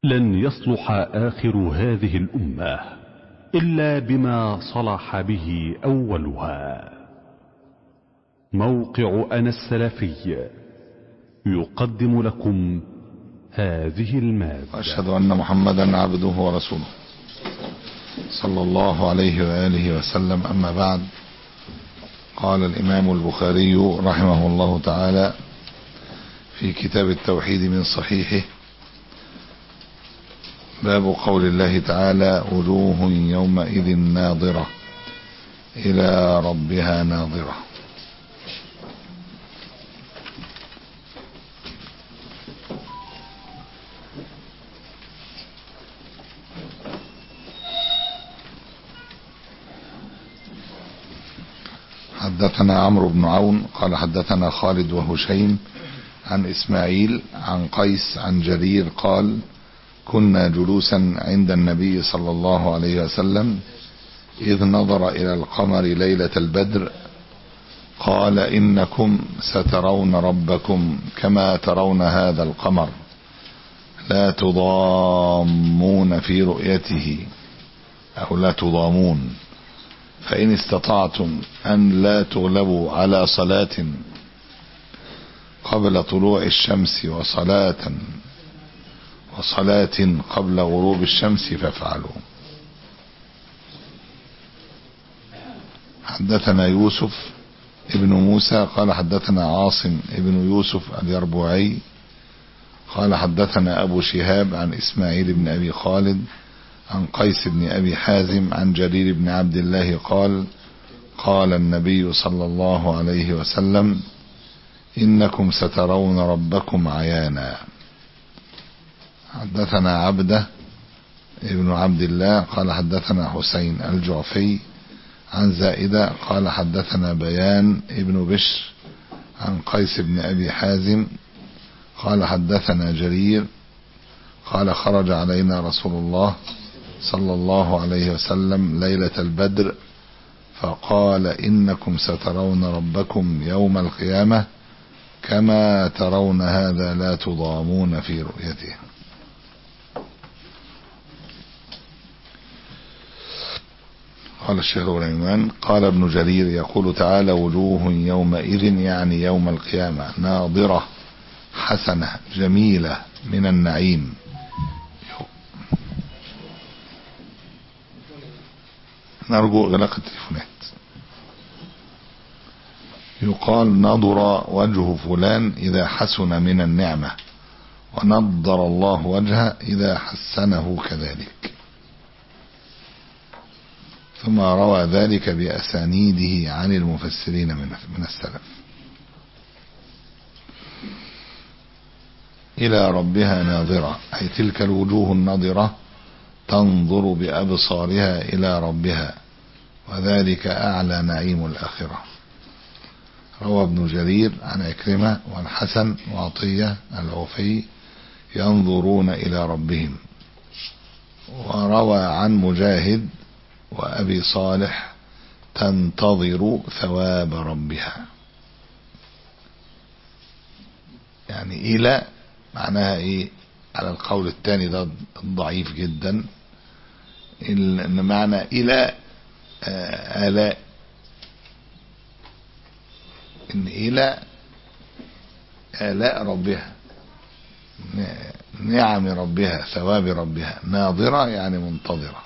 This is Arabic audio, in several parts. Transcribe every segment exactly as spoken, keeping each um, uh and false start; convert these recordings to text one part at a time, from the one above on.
لن يصلح آخر هذه الأمة إلا بما صلح به أولها. موقع أنا السلفي يقدم لكم هذه المادة. وأشهد أن محمدا عبده ورسوله صلى الله عليه وآله وسلم. أما بعد، قال الإمام البخاري رحمه الله تعالى في كتاب التوحيد من صحيحه: باب قول الله تعالى: وجوه يومئذ ناظرة إلى ربها ناظرة. حدثنا عمرو بن عون قال حدثنا خالد وهشيم عن إسماعيل عن قيس عن جرير قال: كنا جلوسا عند النبي صلى الله عليه وسلم إذ نظر إلى القمر ليلة البدر قال: إنكم سترون ربكم كما ترون هذا القمر لا تضامون في رؤيته، أو لا تضامون، فإن استطعتم أن لا تغلبوا على صلاة قبل طلوع الشمس وصلاة وصلاة قبل غروب الشمس فافعلوا. حدثنا يوسف ابن موسى قال حدثنا عاصم ابن يوسف اليربوعي قال حدثنا أبو شهاب عن إسماعيل بن أبي خالد عن قيس بن أبي حازم عن جرير بن عبد الله قال: قال النبي صلى الله عليه وسلم: إنكم سترون ربكم عيانا. حدثنا عبده ابن عبد الله قال حدثنا حسين الجعفي عن زائدة قال حدثنا بيان ابن بشر عن قيس بن أبي حازم قال حدثنا جرير قال: خرج علينا رسول الله صلى الله عليه وسلم ليلة البدر فقال: إنكم سترون ربكم يوم القيامة كما ترون هذا لا تضامون في رؤيته. قال الشيخ الغنيمان: قال ابن جرير يقول تعالى: وجوه يومئذ، يعني يوم القيامة، ناظرة حسنة جميلة من النعيم. نرجو إغلاق التليفونات. يقال: نضر وجه فلان إذا حسن من النعمة، ونضر الله وجهه إذا حسنه كذلك. ثم روى ذلك بأسانيده عن المفسرين من السلف. إلى ربها ناظرة، أي تلك الوجوه الناظرة تنظر بأبصارها إلى ربها، وذلك أعلى نعيم الآخرة. روى ابن جرير عن عكرمة والحسن وعطية العوفي: ينظرون إلى ربهم. وروى عن مجاهد وأبي صالح: تنتظر ثواب ربها. يعني إلى معناها إيه؟ على القول الثاني ده ضعيف جدا، إن معنى إلى آلاء، إن إلى آلاء ربها، نعم ربها، ثواب ربها. ناظرة يعني منتظرة.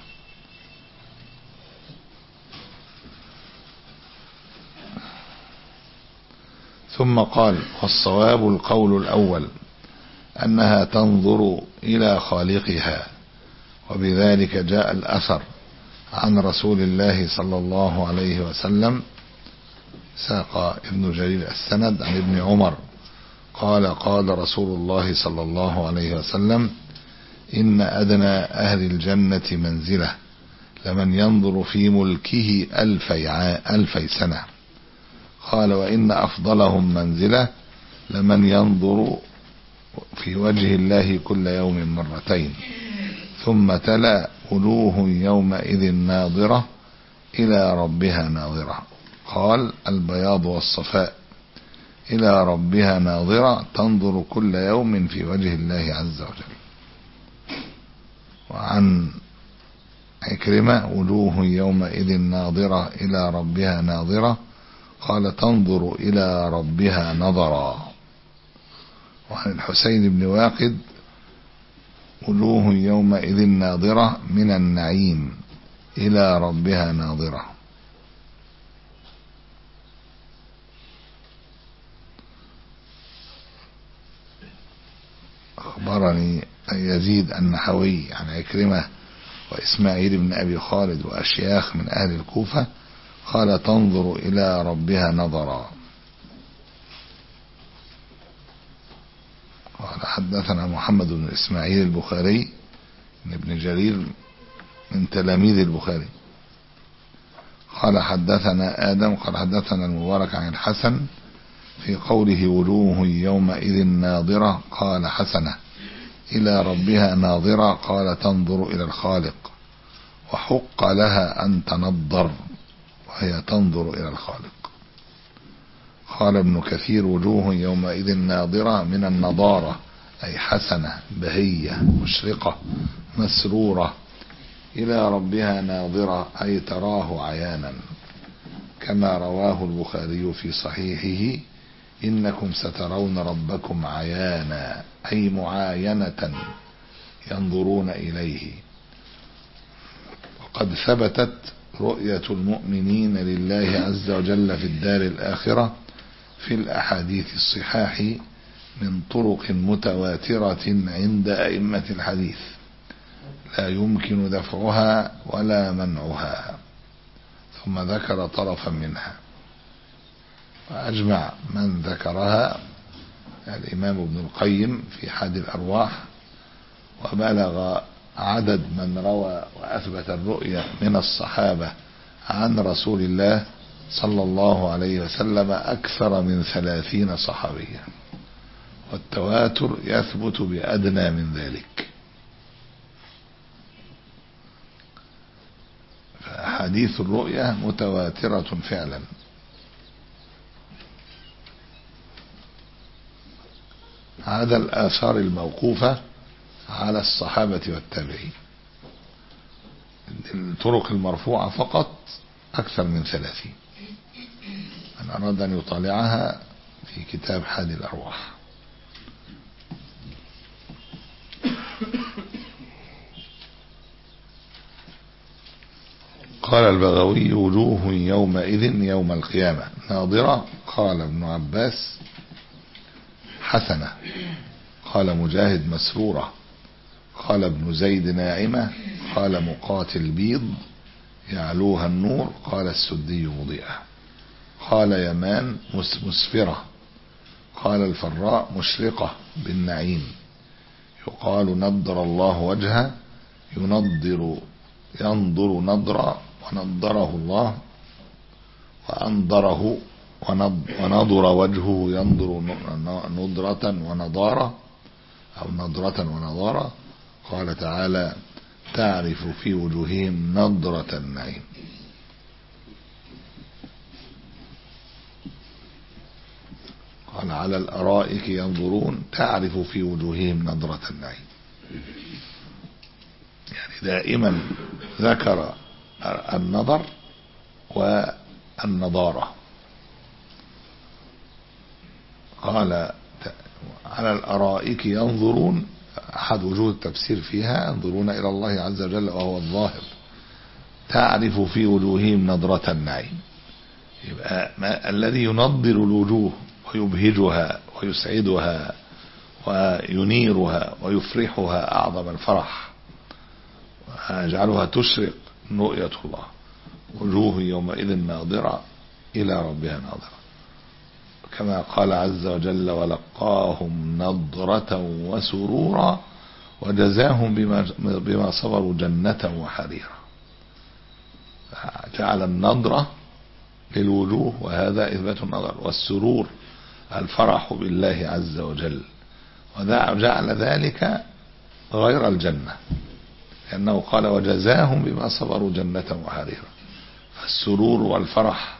ثم قال: والصواب القول الأول، أنها تنظر إلى خالقها، وبذلك جاء الأثر عن رسول الله صلى الله عليه وسلم. ساق ابن جرير السند عن ابن عمر قال: قال رسول الله صلى الله عليه وسلم: إن أدنى أهل الجنة منزلة لمن ينظر في ملكه ألفي, ألفي سنة. قال: وإن أفضلهم منزلة لمن ينظر في وجه الله كل يوم مرتين. ثم تلا: وجوه يومئذ ناظرة إلى ربها ناظرة. قال: البياض والصفاء إلى ربها ناظرة تنظر كل يوم في وجه الله عز وجل. عن عكرمة وجوه يومئذ ناظرة إلى ربها ناظرة قال تنظر إلى ربها نظرا. وعن الحسين بن واقد وجوه يومئذ ناظرة من النعيم إلى ربها ناظرة. أخبرني يزيد النحوي عن عكرمة وإسماعيل بن أبي خالد وأشياخ من أهل الكوفة قال تنظر إلى ربها نظرا. قال حدثنا محمد بن إسماعيل البخاري بن ابن جرير من تلاميذ البخاري قال حدثنا آدم قال حدثنا المبارك عن الحسن في قوله وجوه يومئذ ناظرة قال حسنة إلى ربها ناظرة قال تنظر إلى الخالق وحق لها أن تنظر وهي تنظر إلى الخالق. قال ابن كثير وجوه يومئذ ناظرة من النضارة أي حسنة بهية مشرقة مسرورة إلى ربها ناظرة أي تراه عيانا كما رواه البخاري في صحيحه إنكم سترون ربكم عيانا أي معاينة ينظرون إليه. وقد ثبتت رؤية المؤمنين لله عز وجل في الدار الآخرة في الأحاديث الصحاح من طرق متواترة عند أئمة الحديث لا يمكن دفعها ولا منعها. ثم ذكر طرفا منها وأجمع من ذكرها الإمام ابن القيم في حاد الأرواح وبلغ عدد من روى وأثبت الرؤية من الصحابة عن رسول الله صلى الله عليه وسلم أكثر من ثلاثين صحابيا والتواتر يثبت بأدنى من ذلك. فأحاديث الرؤية متواترة فعلا. هذا الآثار الموقوفة على الصحابة والتابعين. الطرق المرفوعة فقط أكثر من ثلاثين. من أراد أن يطالعها في كتاب حاد الأرواح. قال البغوي وجوه يومئذ يوم القيامة ناظرة قال ابن عباس حسنة قال مجاهد مسرورة قال ابن زيد ناعمة قال مقاتل بيض يعلوها النور قال السدي مضيئة قال يمان مسفرة قال الفراء مشرقة بالنعيم يقال نضر الله وجهه ينضر ينظر نضرا ونضره الله وأنضره ونضر وجهه ينظر نضرة ونضارة أو نضرة ونضارة. قال تعالى تعرف في وجوههم نضرة النعيم. قال على الأرائك ينظرون تعرف في وجوههم نضرة النعيم. يعني دائما ذكر النظر والنضارة. قال على الأرائك ينظرون أحد وجوه التفسير فيها ينظرون إلى الله عز وجل وهو الظاهر تعرف في وجوههم نضرة النعيم. يبقى ما الذي ينضر الوجوه ويبهجها ويسعدها وينيرها ويفرحها أعظم الفرح ويجعلها تشرق رؤية الله. وجوه يومئذ ناظرة إلى ربها ناظرة كما قال عز وجل ولقاهم نضرة وسرورا وجزاهم بما, بما صبروا جنة وحريرا. جعل النضرة للوجوه وهذا إثبات النظر والسرور الفرح بالله عز وجل وجعل ذلك غير الجنة لأنه قال وجزاهم بما صبروا جنة وحريرا. فالسرور والفرح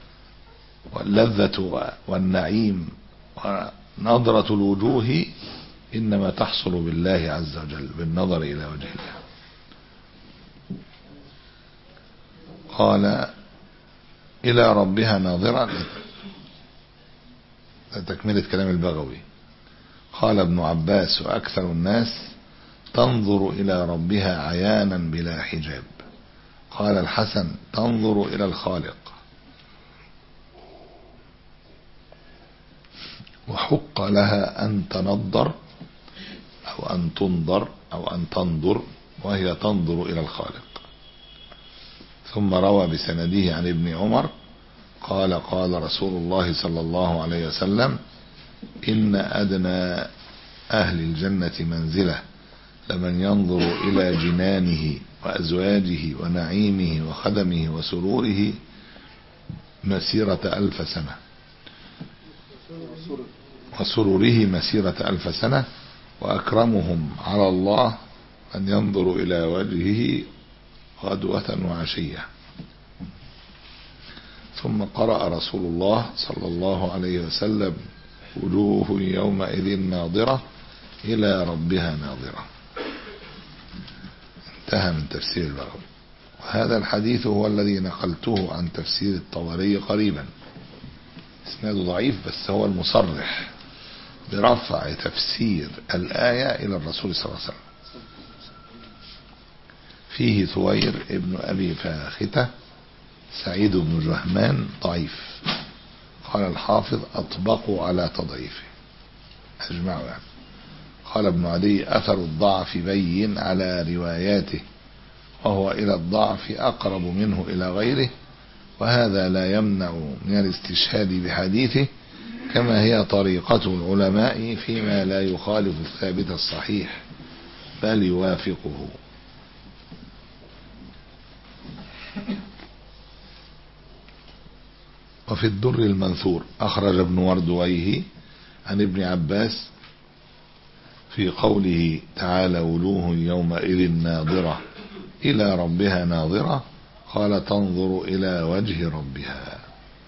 واللذة والنعيم ونظرة الوجوه إنما تحصل بالله عز وجل بالنظر إلى وجه الله. قال إلى ربها ناظرة، تكملة كلام البغوي. قال ابن عباس وأكثر الناس تنظر إلى ربها عيانا بلا حجاب. قال الحسن تنظر إلى الخالق. وحق لها أن تنظر أو أن تنظر أو أن تنظر، وهي تنظر إلى الخالق. ثم روى بسنده عن ابن عمر قال قال رسول الله صلى الله عليه وسلم إن أدنى أهل الجنة منزلة لمن ينظر إلى جنانه وأزواجه ونعيمه وخدمه وسروره مسيرة ألف سنة وسروره مسيرة ألف سنة وأكرمهم على الله أن ينظر إلى وجهه غدوة وعشية. ثم قرأ رسول الله صلى الله عليه وسلم وجوه يومئذ ناظرة إلى ربها ناظرة. انتهى من تفسير البغوي. وهذا الحديث هو الذي نقلته عن تفسير الطبري قريبا، اسناده ضعيف بس هو المصرح برفع تفسير الآية إلى الرسول صلى الله عليه وسلم. فيه ثوير ابن أبي فاختة سعيد بن جهمان ضعيف. قال الحافظ أطبقوا على تضعيفه، أجمعوا يعني. قال ابن عدي أثر الضعف بين على رواياته، وهو إلى الضعف أقرب منه إلى غيره، وهذا لا يمنع من الاستشهاد بحديثه، كما هي طريقة العلماء فيما لا يخالف الثابت الصحيح بل يوافقه. وفي الدر المنثور أخرج ابن وردويه عن ابن عباس في قوله تعالى وجوه يومئذ ناظرة إلى ربها ناظرة، قال تنظر إلى وجه ربها.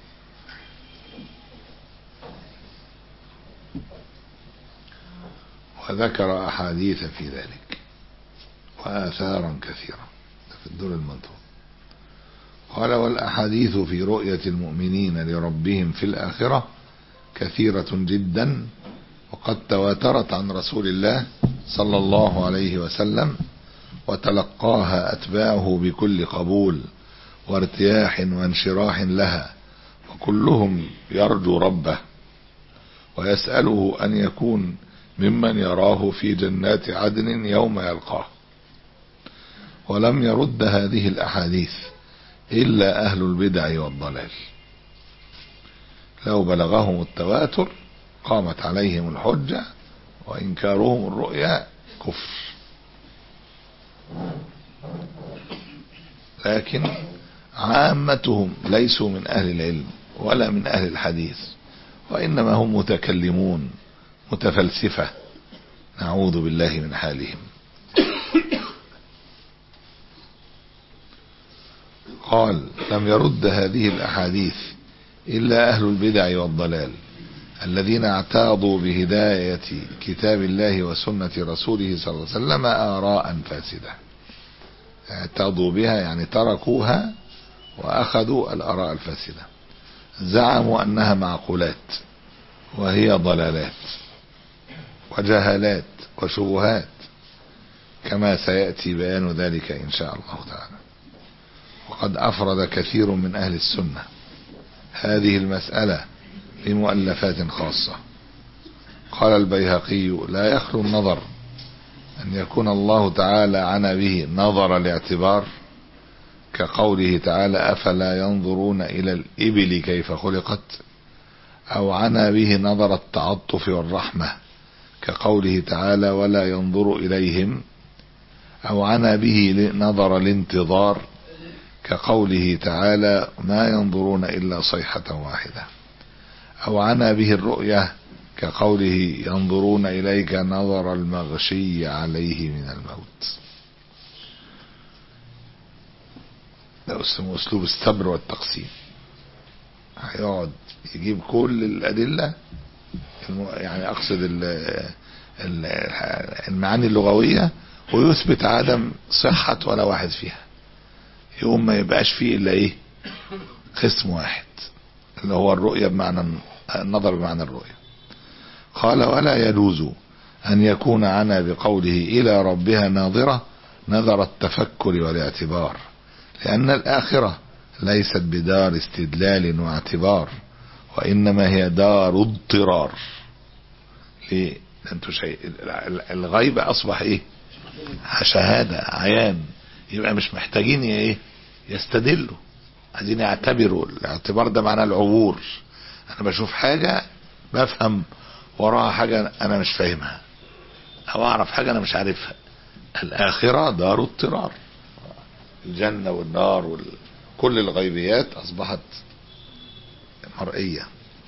وذكر أحاديث في ذلك وآثارا كثيرة في الدر المنثور. قال والأحاديث في رؤية المؤمنين لربهم في الآخرة كثيرة جدا، وقد تواترت عن رسول الله صلى الله عليه وسلم، وتلقاها أتباعه بكل قبول وارتياح وانشراح لها، وكلهم يرجو ربه ويسأله أن يكون ممن يراه في جنات عدن يوم يلقاه. ولم يرد هذه الأحاديث إلا أهل البدع والضلال، لو بلغهم التواتر قامت عليهم الحجة، وإنكارهم الرؤيا كفر. لكن عامتهم ليسوا من أهل العلم ولا من أهل الحديث، وإنما هم متكلمون متفلسفة، نعوذ بالله من حالهم. قال لم يرد هذه الأحاديث إلا أهل البدع والضلال الذين اعتاضوا بهداية كتاب الله وسنة رسوله صلى الله عليه وسلم آراء فاسدة. اعتاضوا بها يعني تركوها وأخذوا الآراء الفاسدة، زعموا أنها معقولات وهي ضلالات وجهالات وشبهات، كما سيأتي بيان ذلك إن شاء الله تعالى. وقد أفرد كثير من أهل السنة هذه المسألة في مؤلفات خاصة. قال البيهقي لا يخلو النظر أن يكون الله تعالى عنا به نظر الاعتبار، كقوله تعالى أفلا ينظرون إلى الإبل كيف خلقت، أو عنا به نظر التعطف والرحمة كقوله تعالى ولا ينظر إليهم، أو عنا به نظر الانتظار كقوله تعالى ما ينظرون إلا صيحة واحدة، أو عنا به الرؤية كقوله ينظرون إليك نظر المغشي عليه من الموت. ده اسمه أسلوب الصبر والتقسيم، هيقعد يجيب كل الأدلة، يعني أقصد المعاني اللغوية، ويثبت عدم صحة ولا واحد فيها. يقوم ما يبقاش فيه إلا إيه قسم واحد اللي هو الرؤية بمعنى النظر بمعنى الرؤية. قال ولا يجوز أن يكون عنا بقوله إلى ربها ناظرة نظر التفكر والاعتبار، لأن الآخرة ليست بدار استدلال واعتبار، وإنما هي دار اضطرار. ليه؟ انتوا شيء الغيب أصبح إيه شهادة عيان، يبقى مش محتاجين إيه يستدلوا، عايزين يعتبروا. الاعتبار ده معناه العبور، أنا بشوف حاجة بفهم وراها حاجة أنا مش فاهمها، أو أعرف حاجة أنا مش عارفها. الآخرة دار اضطرار، الجنة والنار وكل الغيبيات أصبحت مرئية.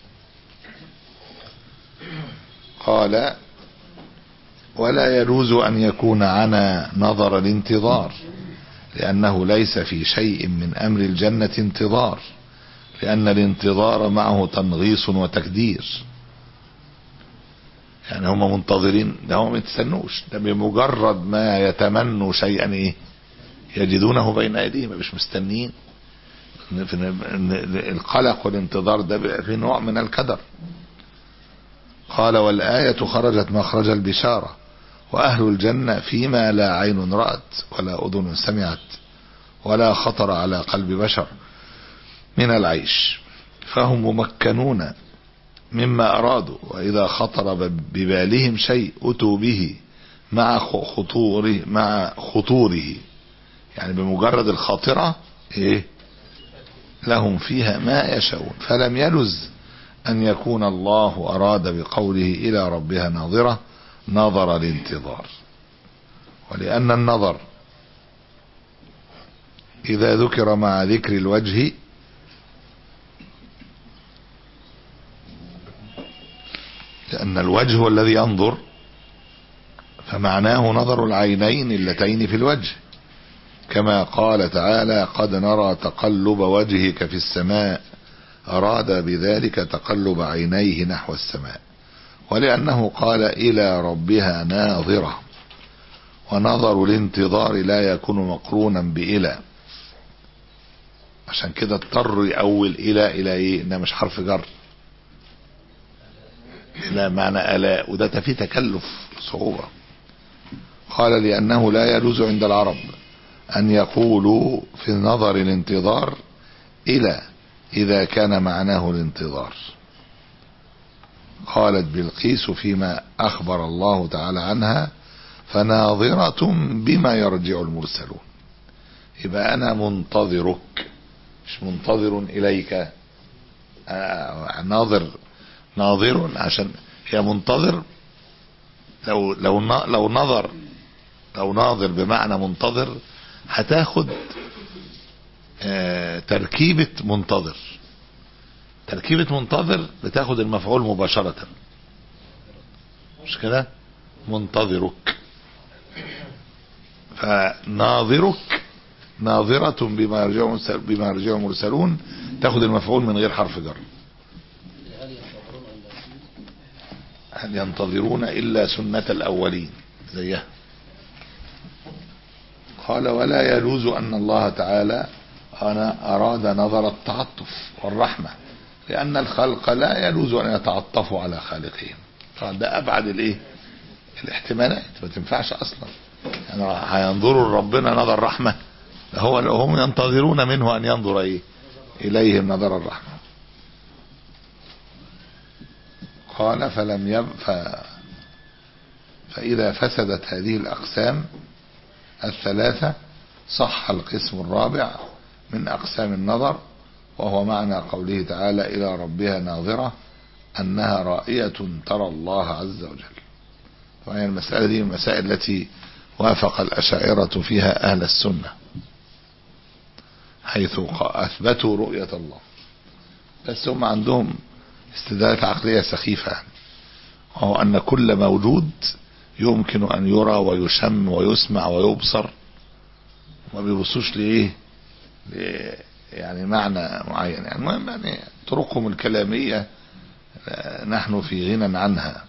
قال ولا يجوز أن يكون عنا نظر الانتظار، لأنه ليس في شيء من أمر الجنة انتظار، لأن الانتظار معه تنغيص وتكدير. يعني هم منتظرين، ده هم ما يتستنوش، ده بمجرد ما يتمنوا شيئا ايه يجدونه بين ايديهم، مش مستنيين. القلق والانتظار ده في نوع من الكدر. قال والآية خرجت مخرج البشارة، وأهل الجنة فيما لا عين رأت ولا أذن سمعت ولا خطر على قلب بشر من العيش، فهم ممكنون مما أرادوا، وإذا خطر ببالهم شيء أتوا به مع خطوره مع خطوره، يعني بمجرد الخاطرة إيه لهم فيها ما يشاءون. فلم يلز أن يكون الله أراد بقوله إلى ربها ناظرة نظر الانتظار، ولأن النظر إذا ذكر مع ذكر الوجه لأن الوجه هو الذي ينظر، فمعناه نظر العينين اللتين في الوجه، كما قال تعالى قد نرى تقلب وجهك في السماء، أراد بذلك تقلب عينيه نحو السماء. ولأنه قال إلى ربها ناظرة، ونظر الانتظار لا يكون مقرونا بإلى، عشان كده اضطر يأول إلى إلى إيه إنها مش حرف جر، إلى معنى ألاء، وده فيه تكلف صعوبة. قال لأنه لا يجوز عند العرب أن يقولوا في نظر الانتظار إلى إذا كان معناه الانتظار. قالت بلقيس فيما أخبر الله تعالى عنها فناظرة بما يرجع المرسلون، يبقى أنا منتظرك مش منتظر إليك. آه ناظر ناظر عشان هي منتظر، لو لو لو نظر لو ناظر بمعنى منتظر هتاخد آه تركيبة منتظر. تركيبة منتظر بتاخد المفعول مباشرة، مش كده؟ منتظرك، فناظرك ناظرة بما يرجع بما يرجع المرسلون تاخد المفعول من غير حرف جر. هل ينتظرون إلا سنة الأولين زيها. قال ولا يجوز أن الله تعالى أنا أراد نظر التعطف والرحمة، لأن الخلق لا يجوز أن يتعطفوا على خالقهم، ده أبعد الإيه الاحتمالات، ما تنفعش أصلا. يعني هينظروا لربنا نظر رحمة، هو هم ينتظرون منه أن ينظر إيه إليهم نظر الرحمة. قال فلم يب ف... فإذا فسدت هذه الأقسام الثلاثة صح القسم الرابع من أقسام النظر، وهو معنى قوله تعالى إلى ربها ناظرة أنها رائية ترى الله عز وجل. طبعا المسألة دي من المسائل التي وافق الأشاعرة فيها أهل السنة، حيث أثبتوا رؤية الله، بس هم عندهم استدلالات عقلية سخيفة، وهو أن كل موجود يمكن أن يرى ويشم ويسمع ويبصر، ما بيبصوش لإيه يعني معنى معين. يعني المهم يعني طرقهم الكلامية نحن في غنى عنها،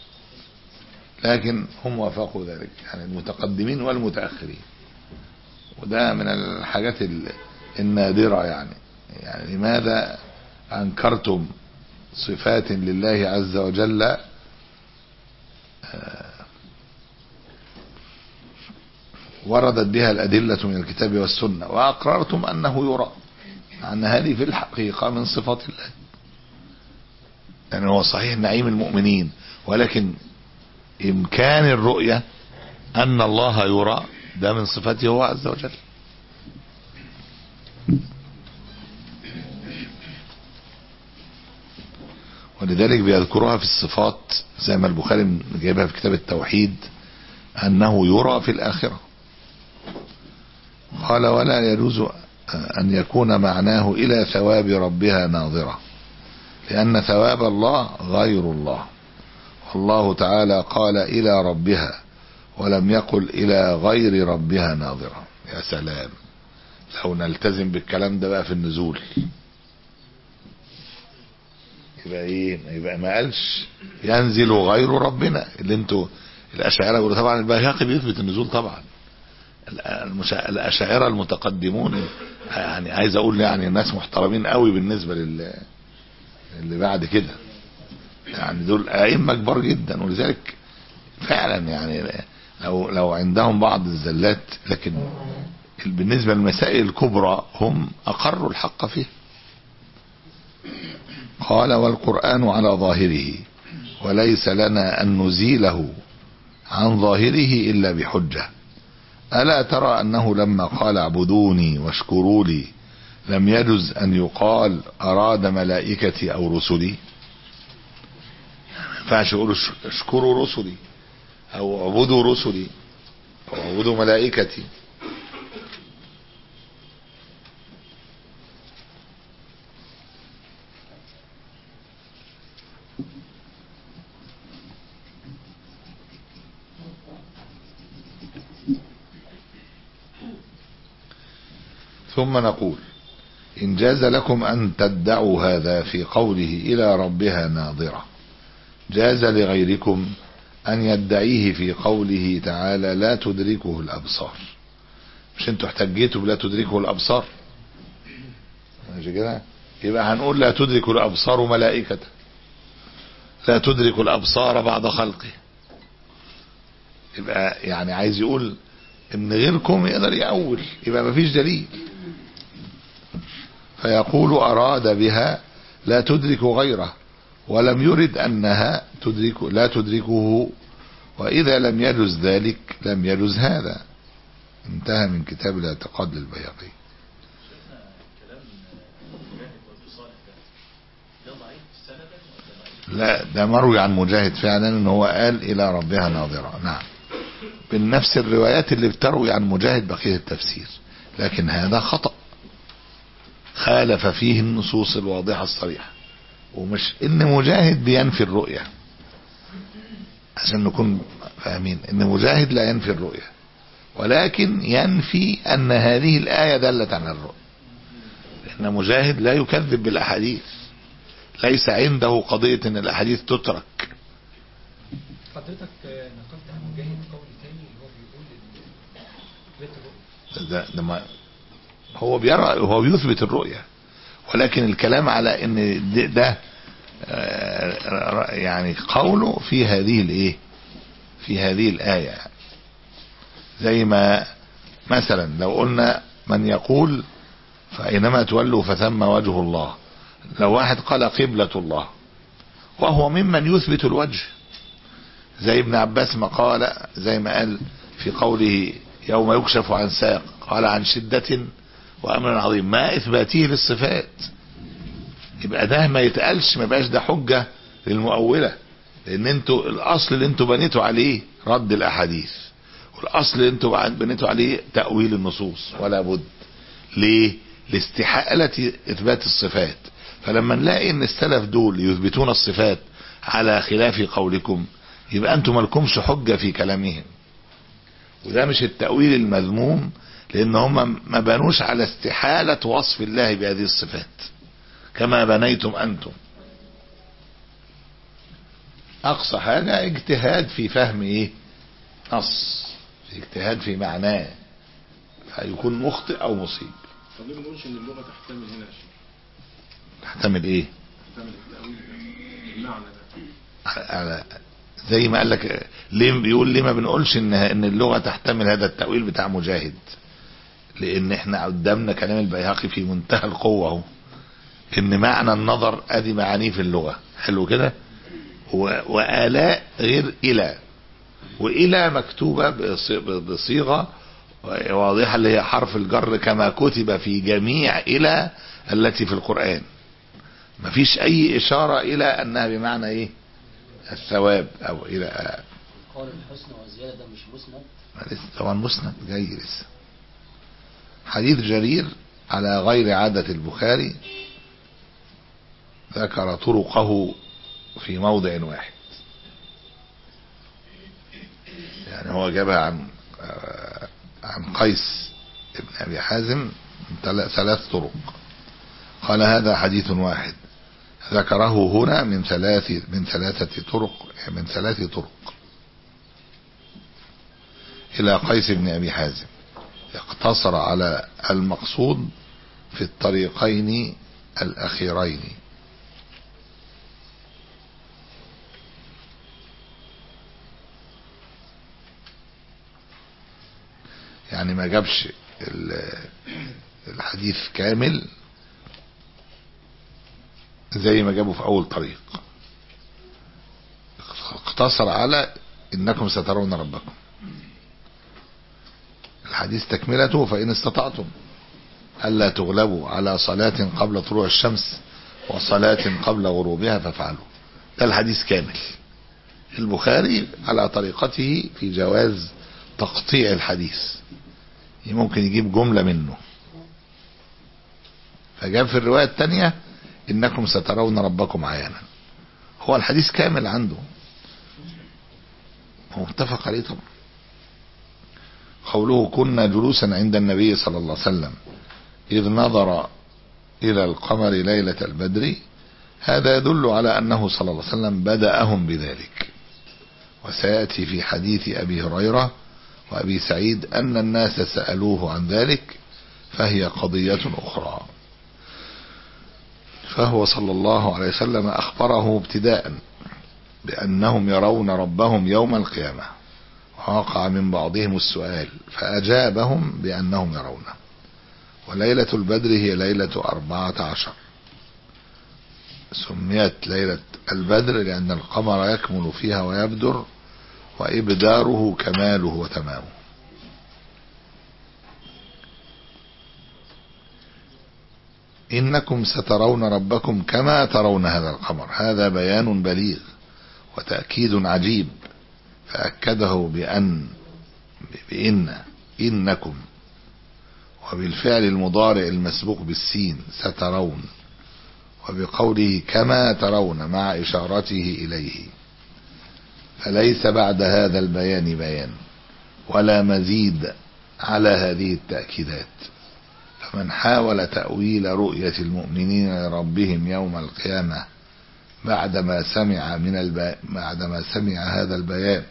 لكن هم وافقوا ذلك، يعني المتقدمين والمتأخرين. وده من الحاجات النادرة. يعني يعني لماذا أنكرتم صفات لله عز وجل وردت بها الأدلة من الكتاب والسنة، وأقررتم أنه يرى، أن هذه في الحقيقة من صفات الله؟ يعني هو صحيح نعيم المؤمنين، ولكن إمكان الرؤية أن الله يرى ده من صفاته هو عز وجل. ولذلك بيذكرها في الصفات زي ما البخاري جايبها في كتاب التوحيد، أنه يرى في الآخرة. قال ولا يجوز أن يكون معناه إلى ثواب ربها ناظرة، لأن ثواب الله غير الله، والله تعالى قال إلى ربها ولم يقل إلى غير ربها ناظرة. يا سلام لو نلتزم بالكلام ده بقى في النزول، يبقى ايه؟ يبقى ما قالش ينزل غير ربنا اللي انتوا الاشاعره يقولوا. طبعا البيهقي بيثبت النزول طبعا. الاشاعره المتقدمون يعني عايز اقول يعني ناس محترمين قوي بالنسبه لل اللي بعد كده، يعني دول ائمه كبار جدا. ولذلك فعلا يعني لو لو عندهم بعض الزلات، لكن بالنسبه للمسائل الكبرى هم اقروا الحق فيه. قال والقرآن على ظاهره وليس لنا أن نزيله عن ظاهره إلا بحجة. ألا ترى أنه لما قال اعبدوني واشكروا لي لم يجز أن يقال أراد ملائكتي أو رسلي؟ ما ينفعش يقولوا اشكروا رسلي أو اعبدوا رسلي أو اعبدوا ملائكتي. ثم نقول إن جاز لكم أن تدعوا هذا في قوله إلى ربها ناظرة، جاز لغيركم أن يدعيه في قوله تعالى لا تدركه الأبصار. مش انتوا احتجيتوا بلا تدركه الأبصار؟ ماشي كده؟ يبقى هنقول لا تدرك الأبصار ملائكته، لا تدرك الأبصار بعد خلقه. يبقى يعني عايز يقول ان غيركم يقدر يأول، يبقى مفيش دليل. فيقول أراد بها لا تدرك غيره، ولم يرد أنها تدرك لا تدركه، وإذا لم يجز ذلك لم يجز هذا. انتهى من كتاب الاعتقاد للبيهقي. لا ده مروي عن مجاهد فعلا ان هو قال الى ربها ناظرة. نعم بنفس الروايات اللي بتروي عن مجاهد بقية التفسير، لكن هذا خطأ خالف فيه النصوص الواضحة الصريحة. ومش ان مجاهد بينفي الرؤية، عشان نكون فاهمين ان مجاهد لا ينفي الرؤية، ولكن ينفي ان هذه الآية دلت على الرؤية. لان مجاهد لا يكذب بالاحاديث، ليس عنده قضية ان الاحاديث تترك. حضرتك نقلت عن مجاهد قول تاني هو بيقول ان ده, ده ما هو بيرى، هو بيثبت الرؤية، ولكن الكلام على ان ده, ده يعني قوله في هذه الايه في هذه الآية. زي ما مثلا لو قلنا من يقول فأينما تولوا فثم وجه الله، لو واحد قال قبلة الله وهو ممن يثبت الوجه، زي ابن عباس ما قال، زي ما قال في قوله يوم يكشف عن ساق، قال عن شدة وأمر عظيم، ما إثباته للصفات. يبقى ده ما يتقالش، ما بقاش ده حجة للمؤولة، لأن انتوا الأصل اللي انتوا بنيتوا عليه رد الأحاديث، والأصل اللي انتوا بنيتوا عليه تأويل النصوص، ولا بد ليه؟ لاستحالة إثبات الصفات. فلما نلاقي ان السلف دول يثبتون الصفات على خلاف قولكم، يبقى انتم مالكمش حجة في كلامهم. وده مش التأويل المذموم، لان هم ما بنوش على استحالة وصف الله بهذه الصفات كما بنيتم انتم. اقصى حاجة اجتهاد في فهم ايه نص، اجتهاد في معناه، فيكون مخطئ او مصيب. طب ليه ما نقولش ان اللغه تحتمل هنا يا شيخ؟ تحتمل ايه؟ تحتمل التاويل ده، المعنى ده. على زي ما قال لك ليه بيقول ليه ما بنقولش ان ان اللغه تحتمل هذا التاويل بتاع مجاهد؟ لان احنا قدامنا كلام البيهقي في منتهى القوه اهو، ان معنى النظر ادي معانيه في اللغه. حلو كده. وآلاء غير إلى، وإلى مكتوبة بصيغة واضحة اللي هي حرف الجر كما كتب في جميع إلى التي في القرآن. مفيش أي إشارة إلى أنها بمعنى إيه الثواب أو إلى قول الحسن والزيادة ده مش مسند؟ لسه طبعا مسند جاي لسه. حديث جرير على غير عادة البخاري ذكر طرقه في موضع واحد، يعني هو جابها عن عن قيس ابن ابي حازم ثلاث طرق، قال هذا حديث واحد ذكره هنا من ثلاث من ثلاثة طرق من ثلاث طرق الى قيس ابن ابي حازم، اقتصر على المقصود في الطريقين الاخيرين. يعني ما جابش الحديث كامل زي ما جابه في اول طريق، اقتصر على انكم سترون ربكم. الحديث تكملته فان استطعتم الا تغلبوا على صلاة قبل طلوع الشمس وصلاة قبل غروبها فافعلوا. ده الحديث كامل. البخاري على طريقته في جواز تقطيع الحديث، ممكن يجيب جملة منه، فجاب في الرواية الثانية انكم سترون ربكم عيانا. هو الحديث كامل عنده، هو متفق عليه طبعا. قوله كنا جلوسا عند النبي صلى الله عليه وسلم إذ نظر إلى القمر ليلة البدر، هذا يدل على أنه صلى الله عليه وسلم بدأهم بذلك. وسيأتي في حديث أبي هريرة وأبي سعيد أن الناس سألوه عن ذلك فهي قضية أخرى. فهو صلى الله عليه وسلم أخبره ابتداء بأنهم يرون ربهم يوم القيامة، ووقع من بعضهم السؤال فأجابهم بأنهم يرونه. وليلة البدر هي ليلة أربعة عشر، سميت ليلة البدر لأن القمر يكمل فيها ويبدر، وإبداره كماله وتمامه. إنكم سترون ربكم كما ترون هذا القمر، هذا بيان بليغ وتأكيد عجيب، فأكده بأن بإن إنكم، وبالفعل المضارع المسبوق بالسين سترون، وبقوله كما ترون مع إشارته إليه، فليس بعد هذا البيان بيان ولا مزيد على هذه التأكيدات. فمن حاول تأويل رؤية المؤمنين لربهم يوم القيامة بعدما سمع من الب... بعدما سمع هذا البيان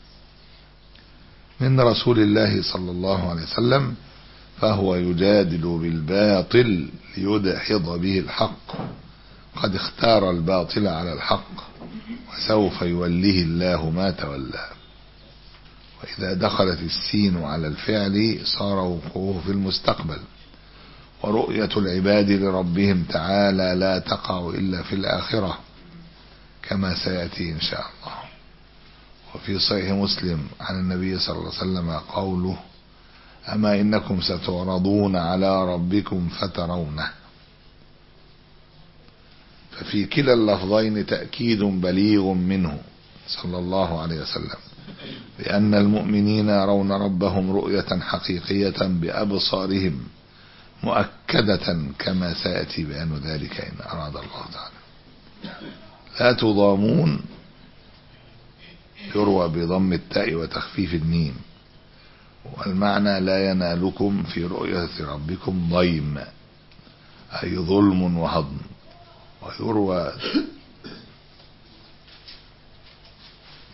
من رسول الله صلى الله عليه وسلم فهو يجادل بالباطل ليدحض به الحق، قد اختار الباطل على الحق وسوف يوليه الله ما تولى. وإذا دخلت السين على الفعل صار وقوعه في المستقبل، ورؤية العباد لربهم تعالى لا تقع إلا في الآخرة كما سيأتي إن شاء الله. وفي صحيح مسلم عن النبي صلى الله عليه وسلم قوله أما إنكم ستعرضون على ربكم فترونه. ففي كلا اللفظين تأكيد بليغ منه صلى الله عليه وسلم بأن المؤمنين يرون ربهم رؤية حقيقية بأبصارهم مؤكدة كما سيأتي بيان ذلك إن أراد الله تعالى. لا تضامون يروى بضم التاء وتخفيف الميم، والمعنى لا ينالكم في رؤية ربكم ضيم أي ظلم وهضم. ويروى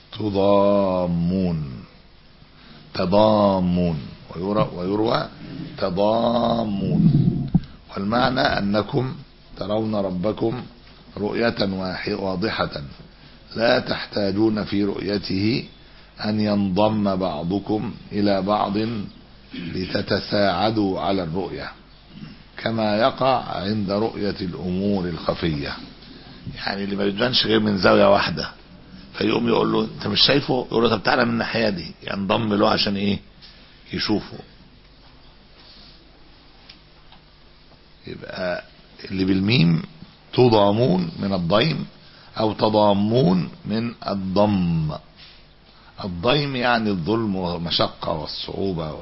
تضامون تضامون ويروى, ويروى تضامون. والمعنى أنكم ترون ربكم رؤية واضحة لا تحتاجون في رؤيته أن ينضم بعضكم إلى بعض لتتساعدوا على الرؤية، كما يقع عند رؤية الأمور الخفية. يعني اللي ما بيبانش غير من زاوية واحدة، فيقوم يقول له انت مش شايفه، يقول له طب تعالى من الناحية دي، ينضم له عشان ايه؟ يشوفه. يبقى اللي بالميم تضامون من الضيم او تضامون من الضم. الضيم يعني الظلم والمشقة والصعوبة،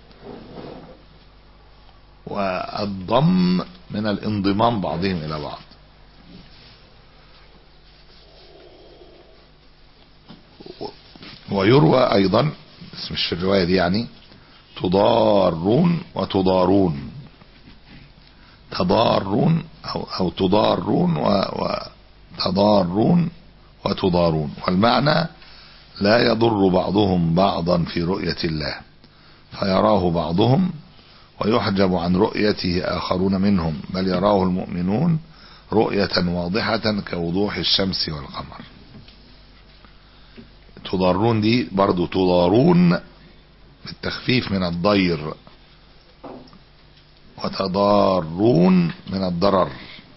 والضم من الانضمام بعضهم الى بعض. ويروى ايضا، بس مش في الرواية دي، يعني تضارون وتضارون، تضارون او, أو تضارون وتضارون وتضارون. والمعنى لا يضر بعضهم بعضا في رؤية الله فيراه بعضهم ويحجب عن رؤيته آخرون منهم، بل يراه المؤمنون رؤية واضحة كوضوح الشمس والقمر. تضارون دي برضو تضارون بالتخفيف من الضير، وتضارون من الضرر.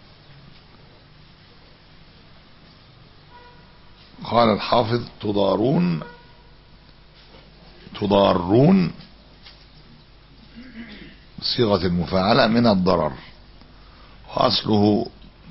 قال الحافظ تضارون تضارون صيغة المفاعلة من الضرر، وأصله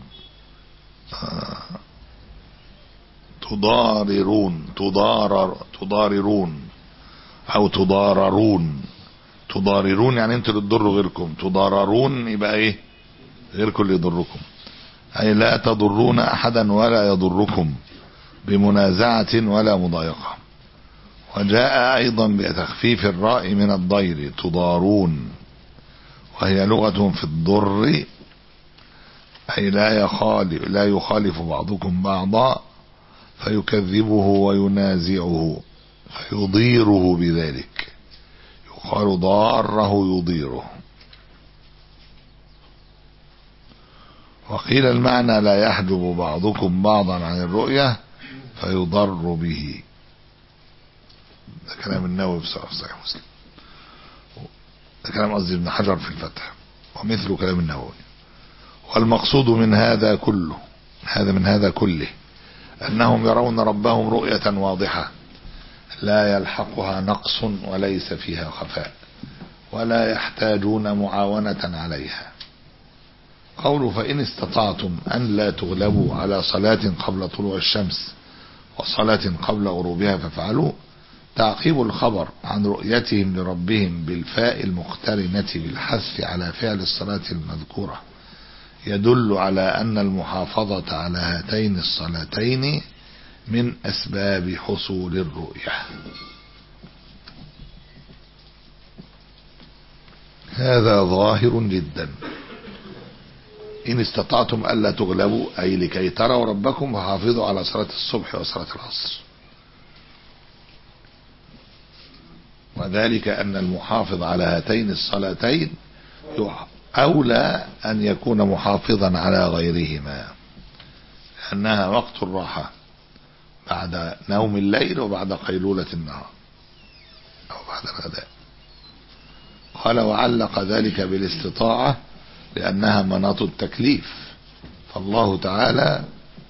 تضاررون تضارر تضاررون أو تضاررون. تضاررون يعني انتوا اللي تضروا غيركم، تضاررون يبقى ايه؟ غيركم اللي يضركم، أي لا تضرون أحدا ولا يضركم بمنازعة ولا مضايقة. وجاء أيضا بتخفيف الراء من الضير تضارون، وهي لغة في الضر، أي لا يخالف, لا يخالف بعضكم بعضا فيكذبه وينازعه فيضيره بذلك، يقال ضاره يضيره. وقيل المعنى لا يحجب بعضكم بعضا عن الرؤية فيضر به. ده كلام النووي في صحيح مسلم، ده كلام قصدي ابن حجر في الفتح، ومثل كلام النووي. والمقصود من هذا كله هذا من هذا كله أنهم يرون ربهم رؤية واضحة لا يلحقها نقص وليس فيها خفاء، ولا يحتاجون معاونة عليها. قوله فإن استطعتم أن لا تغلبوا على صلاة قبل طلوع الشمس وصلاة قبل غروبها فافعلوا، تعقيب الخبر عن رؤيتهم لربهم بالفاء المقترنة بالحث على فعل الصلاة المذكورة يدل على أن المحافظة على هاتين الصلاتين من أسباب حصول الرؤية. هذا ظاهر جدا. إن استطعتم ألا تغلبوا أي لكي تروا ربكم فحافظوا على صلاة الصبح وصلاة العصر، وذلك أن المحافظ على هاتين الصلاتين أولى أن يكون محافظا على غيرهما، لأنها وقت الراحة بعد نوم الليل وبعد قيلولة النهار أو بعد الغداء. قال وعلق ذلك بالاستطاعة لأنها مناط التكليف، فالله تعالى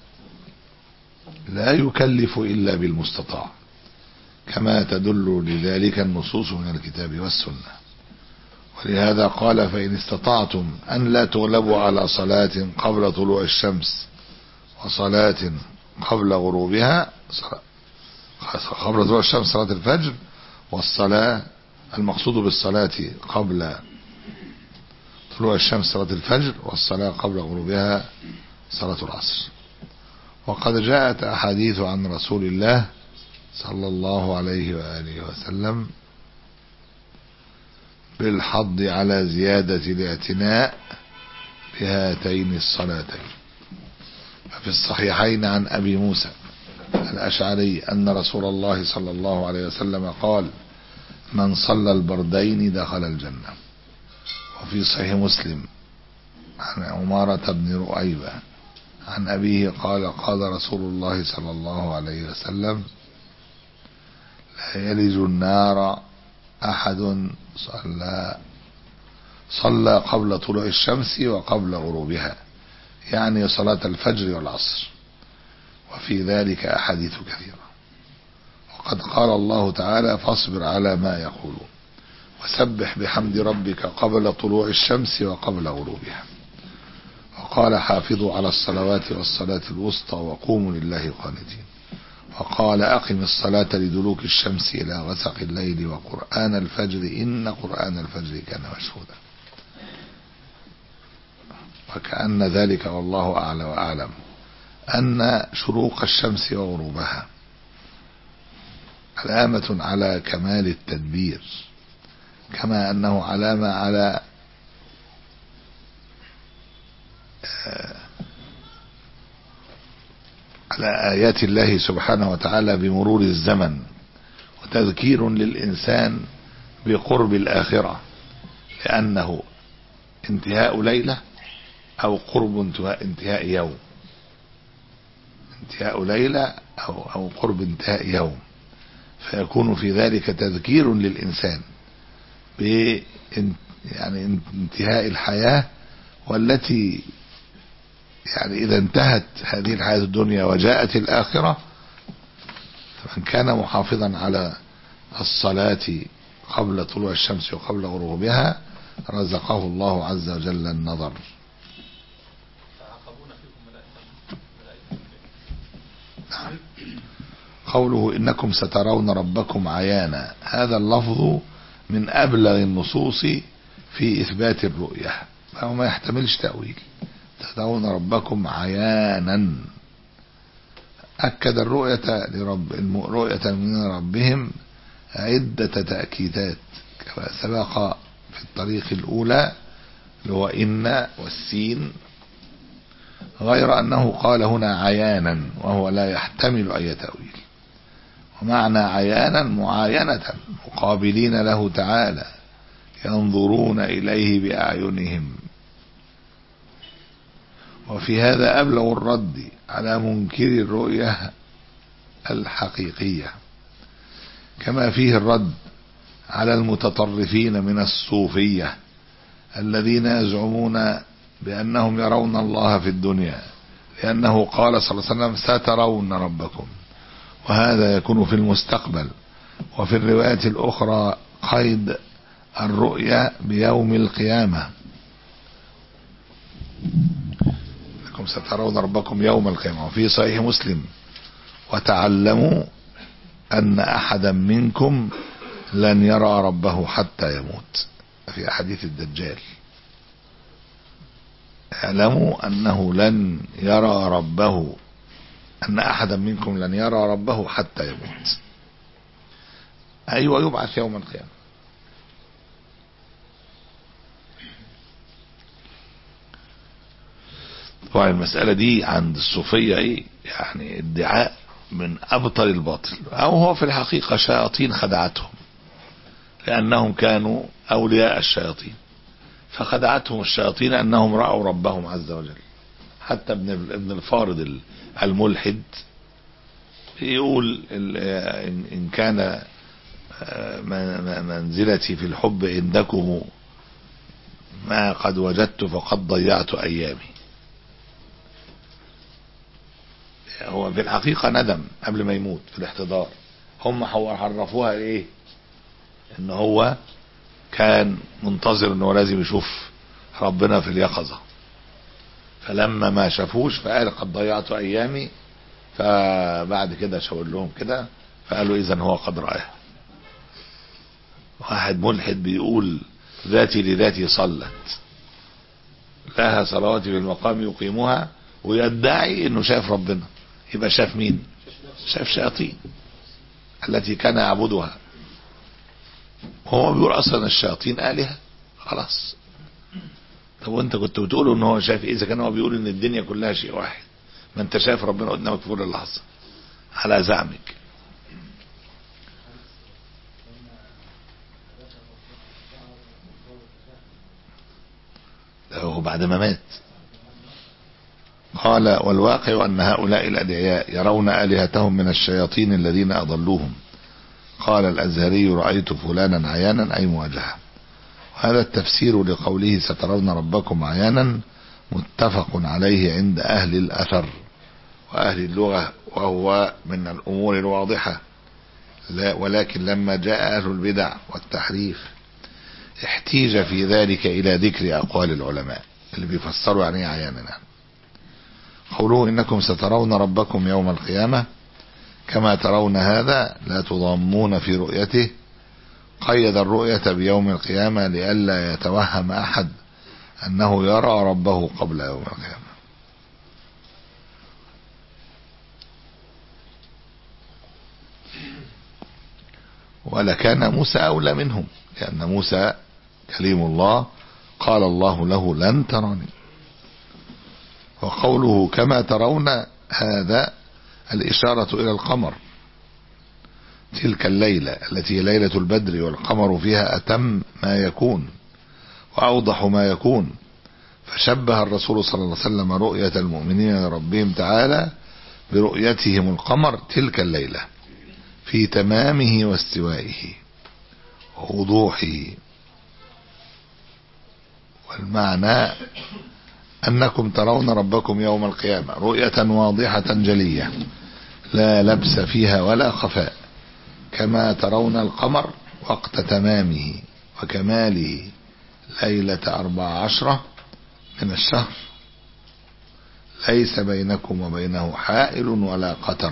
لا يكلف إلا بالمستطاع، كما تدل لذلك النصوص من الكتاب والسنة. ولهذا قال فإن استطعتم أن لا تغلبوا على صلاة قبل طلوع الشمس وصلاة قبل غروبها، قبل طلوع الشمس صلاة الفجر، والصلاة المقصود بالصلاة قبل طلوع الشمس صلاة الفجر، والصلاة قبل غروبها صلاة العصر. وقد جاءت أحاديث عن رسول الله صلى الله عليه وآله وسلم بالحض على زيادة الاعتناء بهاتين الصلاتين. ففي الصحيحين عن أبي موسى الأشعري أن رسول الله صلى الله عليه وسلم قال من صلى البردين دخل الجنة. وفي صحيح مسلم عن عمارة بن رؤيبة عن أبيه قال قال رسول الله صلى الله عليه وسلم لا يلج النار أحد صلى صلى قبل طلوع الشمس وقبل غروبها، يعني صلاة الفجر والعصر، وفي ذلك أحاديث كثيرة. وقد قال الله تعالى فاصبر على ما يقولون وسبح بحمد ربك قبل طلوع الشمس وقبل غروبها. وقال حافظوا على الصلوات والصلاة الوسطى وقوموا لله قانتين. وقال أقم الصلاة لدلوك الشمس إلى غسق الليل وقرآن الفجر إن قرآن الفجر كان مشهودا. وكأن ذلك والله أعلى وأعلم أن شروق الشمس وغروبها علامة على كمال التدبير، كما أنه علامة على على آيات الله سبحانه وتعالى بمرور الزمن، وتذكير للإنسان بقرب الآخرة، لأنه انتهاء ليلة أو قرب انتهاء يوم، انتهاء ليلة أو, أو قرب انتهاء يوم، فيكون في ذلك تذكير للإنسان ب يعني انتهاء الحياة، والتي يعني إذا انتهت هذه الحياة الدنيا وجاءت الآخرة، فمن كان محافظا على الصلاة قبل طلوع الشمس وقبل غروبها رزقه الله عز وجل النظر. قوله إنكم سترون ربكم عيانا، هذا اللفظ من أبلغ النصوص في إثبات الرؤية، فهو ما يحتملش تأويل. ترون ربكم عيانا، أكد الرؤية لرب رؤية من ربهم عدة تأكيدات كما سبق في الطريق الأولى اللي هو إن والسين، غير أنه قال هنا عيانا وهو لا يحتمل أي تأويل. ومعنى عيانا معاينة، مقابلين له تعالى، ينظرون إليه بأعينهم. وفي هذا أبلغ الرد على منكر الرؤية الحقيقية، كما فيه الرد على المتطرفين من الصوفية الذين يزعمون بأنهم يرون الله في الدنيا، لأنه قال صلى الله عليه وسلم سترون ربكم، وهذا يكون في المستقبل. وفي الرواية الأخرى قيد الرؤيا بيوم القيامة، انكم سترون ربكم يوم القيامة. وفي صحيح مسلم وتعلموا أن أحدا منكم لن يرى ربه حتى يموت، في أحاديث الدجال. اعلموا أنه لن يرى ربه، أن أحدا منكم لن يرى ربه حتى يموت، أيوة يبعث يوم القيامة. طبعا المسألة دي عند الصوفية ايه يعني ادعاء من أبطل الباطل، أو هو في الحقيقة شياطين خدعتهم، لأنهم كانوا أولياء الشياطين، فخدعتهم الشياطين أنهم رأوا ربهم عز وجل. حتى ابن ابن الفارض الملحد يقول إن كان منزلتي في الحب عندكم ما قد وجدت فقد ضيعت أيامي. هو في الحقيقة ندم قبل ما يموت في الاحتضار، هم حرفوها ايه ان هو كان منتظر انه لازم يشوف ربنا في اليقظة، فلما ما شافوش فقال قد ضيعت ايامي، فبعد كده شاور لهم كده فقالوا اذا هو قد رآه. واحد ملحد بيقول ذاتي لذاتي صلت لها صلواتي في المقام يقيمها، ويدعي انه شاف ربنا، يبقى شاف مين؟ شاف شياطين التي كان يعبدها. هو بيقول اصلا الشياطين آلهة، خلاص. طب وانت كنت بتقول ان هو شايف ايه اذا كان هو بيقول ان الدنيا كلها شيء واحد؟ ما انت شايف ربنا قدامك في كل اللحظة على زعمك. هو بعد ما مات. قال والواقع أن هؤلاء الأدعياء يرون آلهتهم من الشياطين الذين أضلوهم. قال الأزهري رأيت فلانا عيانا أي مواجهة. وهذا التفسير لقوله سترون ربكم عيانا متفق عليه عند أهل الأثر وأهل اللغة، وهو من الأمور الواضحة، لا ولكن لما جاء أهل البدع والتحريف احتيج في ذلك إلى ذكر أقوال العلماء اللي بيفسروا يعني عيانا. قوله إنكم سترون ربكم يوم القيامة كما ترون هذا لا تضامون في رؤيته، قيد الرؤية بيوم القيامة لئلا يتوهم أحد أنه يرى ربه قبل يوم القيامة. ولكان موسى أولى منهم، لأن موسى كليم الله قال الله له لن تراني. وقوله كما ترون هذا الإشارة إلى القمر، تلك الليلة التي ليلة البدر والقمر فيها أتم ما يكون وأوضح ما يكون، فشبه الرسول صلى الله عليه وسلم رؤية المؤمنين لربهم تعالى برؤيتهم القمر تلك الليلة في تمامه واستوائه ووضوحه. والمعنى أنكم ترون ربكم يوم القيامة رؤية واضحة جلية لا لبس فيها ولا خفاء، كما ترون القمر وقت تمامه وكماله ليلة أربع عشرة من الشهر ليس بينكم وبينه حائل ولا قتر.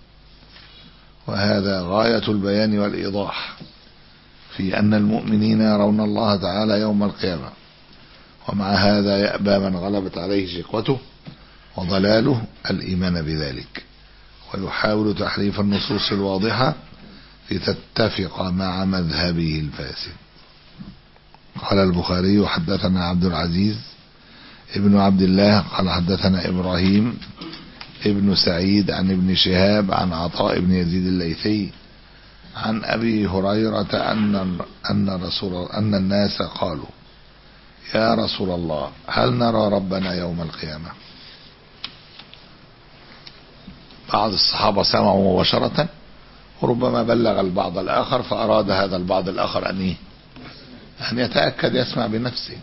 وهذا غاية البيان والإيضاح في أن المؤمنين يرون الله تعالى يوم القيامة، ومع هذا يأبى من غلبت عليه شقوته وضلاله الإيمان بذلك، ويحاول تحريف النصوص الواضحة لتتفق مع مذهبه الفاسد. قال البخاري حدثنا عبد العزيز ابن عبد الله قال حدثنا إبراهيم ابن سعيد عن ابن شهاب عن عطاء بن يزيد الليثي عن أبي هريرة أن أن رسول أن الناس قالوا يا رسول الله هل نرى ربنا يوم القيامة؟ بعض الصحابة سمعوا مباشرة، وربما بلغ البعض الآخر فأراد هذا البعض الآخر أن إيه؟ أن يتأكد يسمع بنفسه،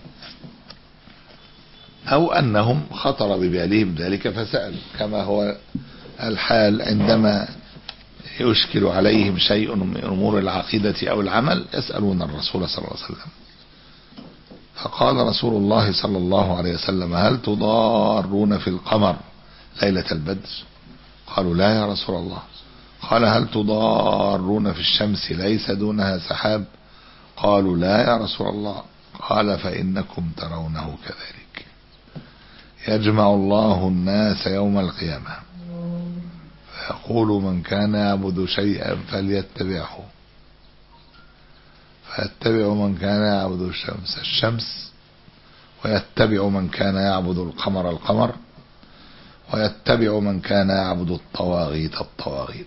أو أنهم خطر ببالهم ذلك فسأل، كما هو الحال عندما يشكل عليهم شيء من أمور العقيدة أو العمل يسألون الرسول صلى الله عليه وسلم. فقال رسول الله صلى الله عليه وسلم هل تضارون في القمر ليلة البدر؟ قالوا لا يا رسول الله. قال هل تضارون في الشمس ليس دونها سحاب؟ قالوا لا يا رسول الله. قال فإنكم ترونه كذلك. يجمع الله الناس يوم القيامة فيقول من كان يعبد شيئا فليتبعه، فيتبع من كان يعبد الشمس الشمس، ويتبع من كان يعبد القمر القمر، ويتبع من كان يعبد الطواغيت الطواغيت.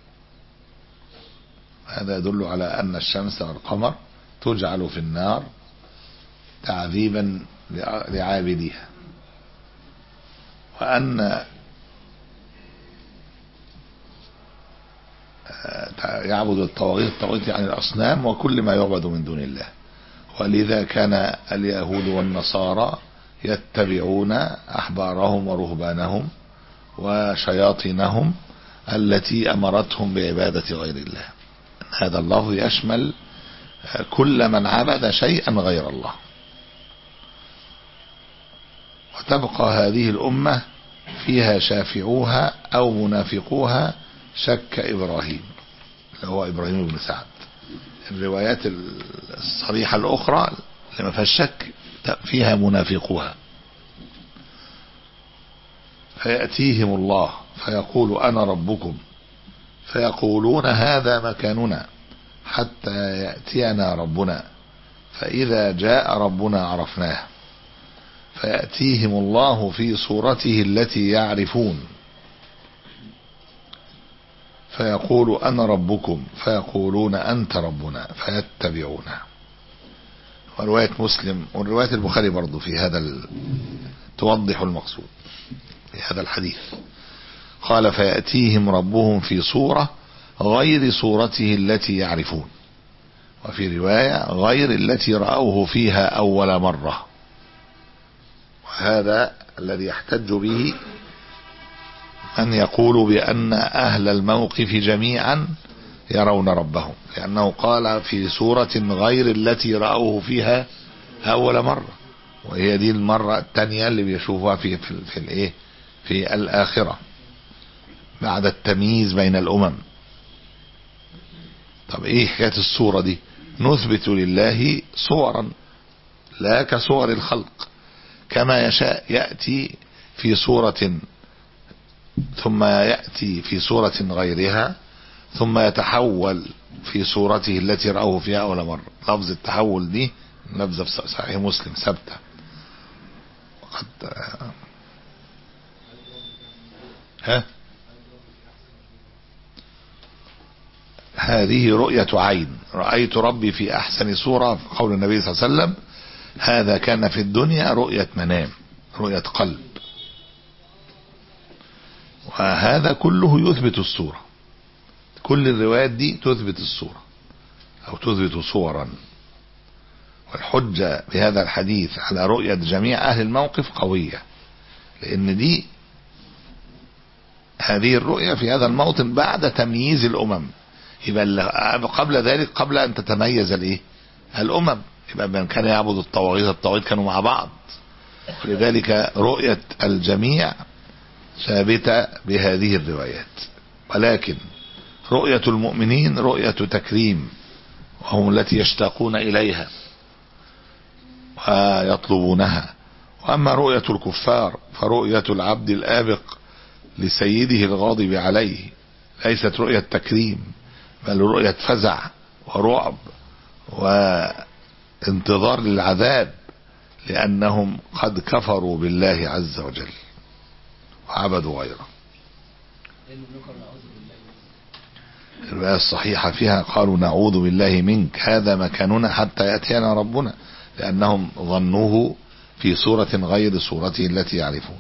هذا يدل على أن الشمس والقمر تجعل في النار تعذيبا لعابديها، وأن يعبد الطواغيت الطواغيت يعني الأصنام وكل ما يعبد من دون الله. ولذا كان اليهود والنصارى يتبعون أحبارهم ورهبانهم وشياطينهم التي أمرتهم بعبادة غير الله. هذا اللفظ يشمل كل من عبد شيئا غير الله. وتبقى هذه الأمة فيها شافعوها أو منافقوها شك إبراهيم اللي هو إبراهيم بن سعد. الروايات الصريحة الأخرى لما فيها الشك فيها منافقوها. فيأتيهم الله فيقول أنا ربكم، فيقولون هذا مكاننا حتى يأتينا ربنا، فإذا جاء ربنا عرفناه. فيأتيهم الله في صورته التي يعرفون فيقول أنا ربكم، فيقولون أنت ربنا، فيتبعونه. ورواية مسلم ورواية البخاري برضو في هذا ال... توضح المقصود في هذا الحديث. قال فيأتيهم ربهم في صورة غير صورته التي يعرفون، وفي رواية غير التي رأوه فيها أول مرة. وهذا الذي يحتج به من يقول بأن أهل الموقف جميعا يرون ربهم، لأنه قال في صورة غير التي رأوه فيها أول مرة، وهي دي المرة الثانية اللي بيشوفها في في, في الايه في الآخرة بعد التمييز بين الأمم. طب ايه حكاية الصورة دي؟ نثبت لله صورا لا كصور الخلق، كما يشاء يأتي في صورة ثم يأتي في صورة غيرها ثم يتحول في صورته التي رأوه فيها أول مرة. لفظ التحول دي لفظة في صحيح مسلم ثابتة. وقد ها هذه رؤية عين، رأيت ربي في أحسن صورة، قول النبي صلى الله عليه وسلم هذا كان في الدنيا رؤية منام، رؤية قلب. وهذا كله يثبت الصورة، كل الروايات دي تثبت الصورة أو تثبت صورا. والحجة بهذا الحديث على رؤية جميع أهل الموقف قوية، لأن دي هذه الرؤية في هذا الموطن بعد تمييز الأمم. يبقى قبل ذلك قبل أن تتميز الإيه الأمم، يبقى من كان يعبد الطواغيت الطواغيت كانوا مع بعض. لذلك رؤية الجميع ثابتة بهذه الروايات. ولكن رؤية المؤمنين رؤية تكريم، وهم التي يشتاقون إليها ويطلبونها. وأما رؤية الكفار فرؤية العبد الآبق لسيده الغاضب عليه ليست رؤية تكريم، بل رؤية فزع ورعب وانتظار للعذاب، لأنهم قد كفروا بالله عز وجل وعبدوا غيره. الرواية الصحيحة فيها قالوا نعوذ بالله منك هذا مكاننا حتى يأتينا ربنا، لأنهم ظنوه في صورة غير صورته التي يعرفون.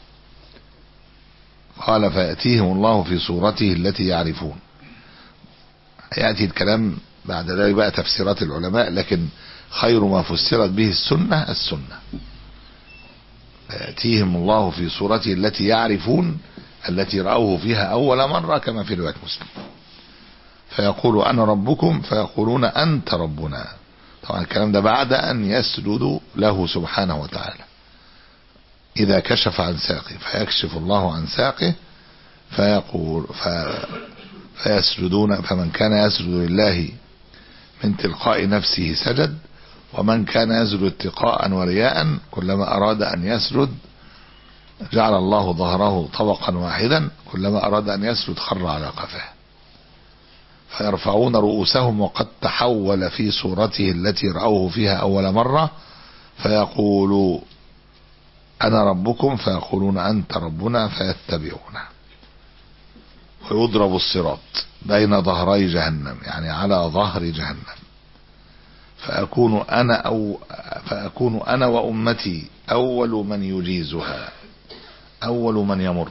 قال فيأتيهم الله في صورته التي يعرفون. يأتي الكلام بعد ذلك بقى تفسيرات العلماء، لكن خير ما فسرت به السنة السنة. فيأتيهم الله في صورته التي يعرفون التي رأوه فيها أول مرة، كما في رواية مسلم. فيقول أنا ربكم فيقولون أنت ربنا. طبعا الكلام ده بعد أن يسجدوا له سبحانه وتعالى. إذا كشف عن ساقه فيكشف الله عن ساقه فيقول ف... فيسجدون. فمن كان يسجد لله من تلقاء نفسه سجد، ومن كان يسجد اتقاء ورياء كلما أراد أن يسجد جعل الله ظهره طبقا واحدا، كلما أراد أن يسجد خر على قفاه. فيرفعون رؤوسهم وقد تحول في صورته التي رأوه فيها أول مرة، فيقولوا أنا ربكم فيقولون أنت ربنا فيتبعونه. ويضرب الصراط بين ظهري جهنم، يعني على ظهر جهنم، فأكون أنا أو فأكون أنا وأمتي أول من يجيزها، أول من يمر،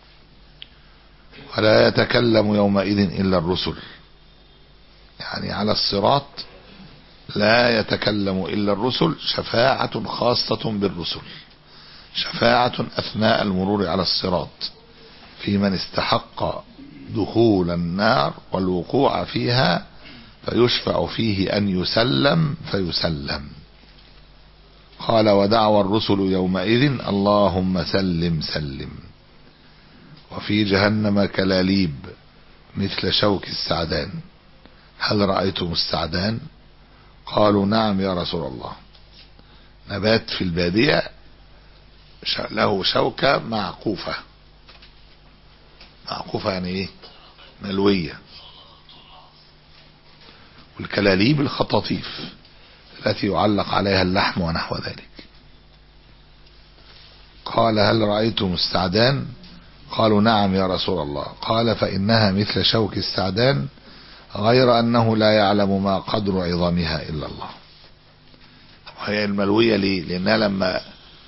ولا يتكلم يومئذ إلا الرسل. يعني على الصراط لا يتكلم إلا الرسل، شفاعة خاصة بالرسل، شفاعة أثناء المرور على الصراط في من استحق دخول النار والوقوع فيها، فيشفع فيه أن يسلم فيسلم. قال ودعوى الرسل يومئذ اللهم سلم سلم. وفي جهنم كلاليب مثل شوك السعدان. هل رأيتم السعدان؟ قالوا نعم يا رسول الله. نبات في البادية له شوكة معقوفة. معقوفة يعني ايه؟ ملوية. والكلاليب الخطاطيف التي يعلق عليها اللحم ونحو ذلك. قال هل رأيتم السعدان؟ قالوا نعم يا رسول الله. قال فإنها مثل شوك السعدان، غير أنه لا يعلم ما قدر عظامها إلا الله. وهي الملوية ليه؟ لانها لما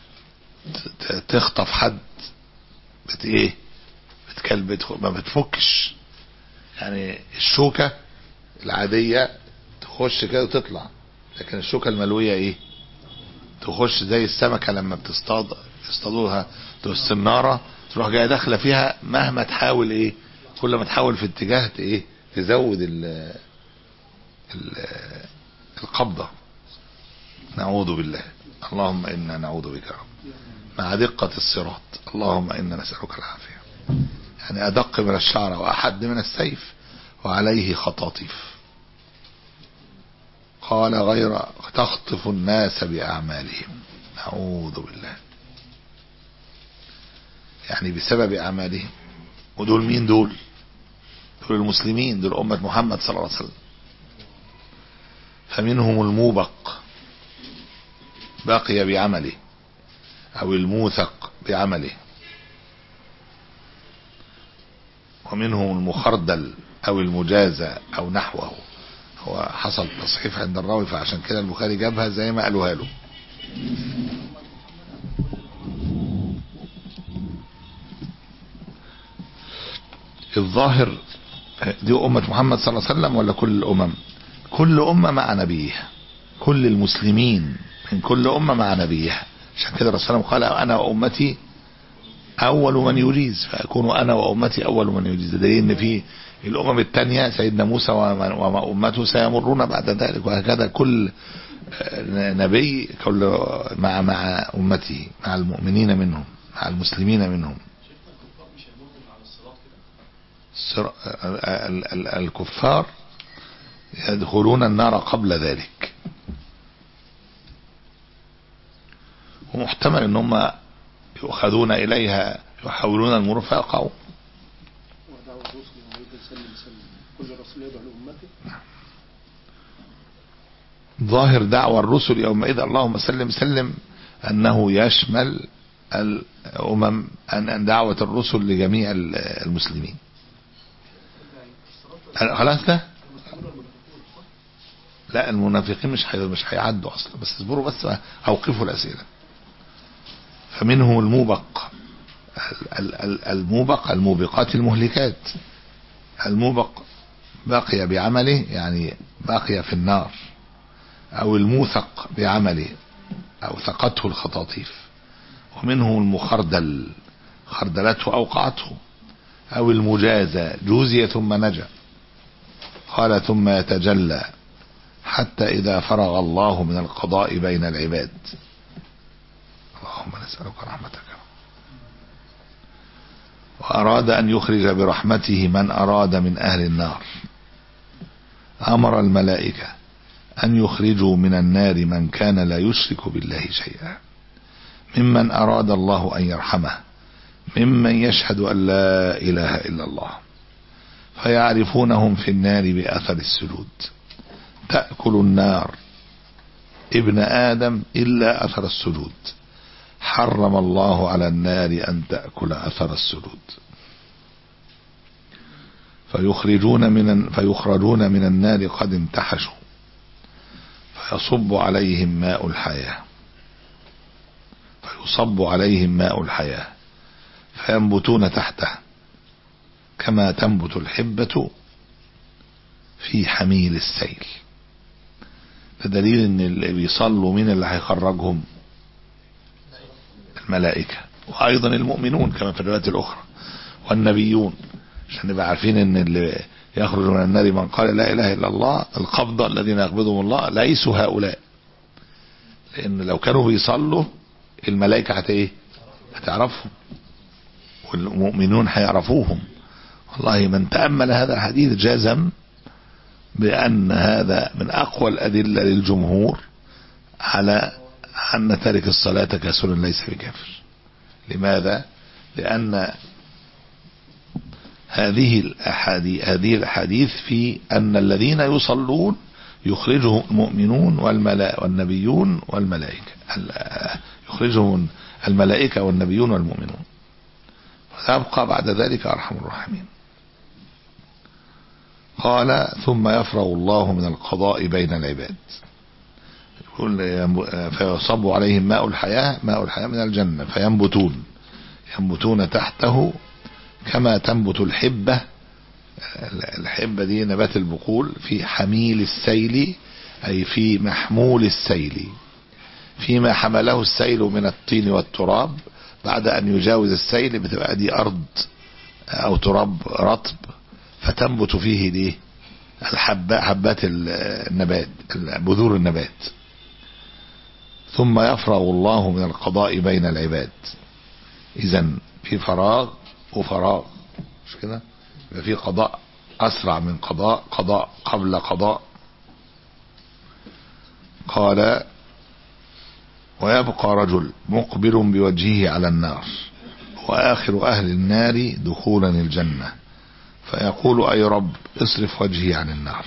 تخطف حد بت ايه بتكلبت ما بتفكش، يعني الشوكة العادية تخش كده وتطلع، لكن الشوكة الملوية ايه تخش زي السمكة لما بتصطاد يصطادوها السنارة تروح جاية داخلة فيها، مهما تحاول ايه كل ما تحاول في اتجاه ايه تزود ال ال القبضة. نعوذ بالله، اللهم إنا نعوذ بك رب مع دقة الصراط، اللهم إنا نسألك العافية. يعني أدق من الشعر وأحد من السيف وعليه خطاطيف. قال غير تخطف الناس بأعمالهم، نعوذ بالله، يعني بسبب أعمالهم. ودول مين دول؟ دول المسلمين، دول أمة محمد صلى الله عليه وسلم. فمنهم الموبق بقي بعمله، أو الموثق بعمله، ومنهم المخردل أو المجازى أو نحوه. هو حصل تصحيف عند الراوي فعشان كده البخاري جابها زي ما قالوها له. الظاهر دي أمة محمد صلى الله عليه وسلم ولا كل الأمم؟ كل أمة مع نبيها، كل المسلمين من كل أمة مع نبيها. عشان كده الرسول صلى الله عليه وسلم قال أنا وأمتي أول من يجيز، فأكون أنا وأمتي أول من يجيز. ده إن في الأمم الثانية سيدنا موسى وأمته سيمرون بعد ذلك، وهكذا كل نبي كل مع مع أمته، مع المؤمنين منهم، مع المسلمين منهم. الكفار يدخلون النار قبل ذلك، ومحتمل ان هم يؤخذون اليها يحاولون المرور فيقعوا. ظاهر دعوى الرسل يومئذ اللهم سلم سلم انه يشمل الامم، ان دعوة الرسل لجميع المسلمين. خلاص ده لا، المنافقين مش حي... مش هيعدوا اصلا، بس اصبروا بس اوقفوا الاسئله. فمنهم الموبق، الموبق الموبقات المهلكات. الموبق بقي بعمله يعني بقي في النار، او الموثق بعمله او ثقته الخطاطيف. ومنهم المخردل خردلته اوقعته، او المجازى جوزي ثم نجا. قال ثم يتجلى حتى إذا فرغ الله من القضاء بين العباد. اللهم نسألك رحمتك. وأراد أن يخرج برحمته من أراد من أهل النار، أمر الملائكة أن يخرجوا من النار من كان لا يشرك بالله شيئا، ممن أراد الله أن يرحمه، ممن يشهد أن لا إله إلا الله، فيعرفونهم في النار بأثر السجود. تأكل النار ابن آدم إلا أثر السجود، حرم الله على النار أن تأكل أثر السجود. فيخرجون من فيخرجون من النار قد انتحشوا، فيصب عليهم ماء الحياة فيصب عليهم ماء الحياة فينبتون تحته كما تنبت الحبة في حميل السيل. ده دليل ان اللي بيصلوا مين اللي هيخرجهم؟ الملائكة، وايضا المؤمنون كما في الروايات الاخرى، والنبيون، عشان نبقى عارفين ان اللي يخرج من النار من قال لا اله الا الله القبضة الذين يقبضهم الله ليسوا هؤلاء، لان لو كانوا بيصلوا الملائكة هت ايه هتعرفهم، والمؤمنون هيعرفوهم. والله من تأمل هذا الحديث جزم بأن هذا من أقوى الأدلة للجمهور على أن تارك الصلاة كافر ليس بكافر. لماذا؟ لأن هذه الأحاديث هذه الأحاديث في أن الذين يصلون يخرجهم المؤمنون والملائكة والنبيون والملائكة، يخرجهم الملائكة والنبيون والمؤمنون، ويبقى بعد ذلك أرحم الراحمين. قال ثم يفرغ الله من القضاء بين العباد. فيصب عليهم ماء الحياة، ماء الحياة من الجنة فينبتون ينبتون تحته كما تنبت الحبة. الحبة دي نبات البقول في حميل السيل، أي في محمول السيل، فيما حمله السيل من الطين والتراب. بعد أن يجاوز السيل بتبقى دي أرض أو تراب رطب، فتنبت فيه دي الحبات، حبات النبات، بذور النبات. ثم يفرغ الله من القضاء بين العباد. إذن في فراغ وفراغ، مش كده؟ يبقى في قضاء أسرع من قضاء، قضاء قبل قضاء. قال: ويبقى رجل مقبل بوجهه على النار، وآخر أهل النار دخولا الجنة، فيقول: أي رب اصرف وجهي عن النار،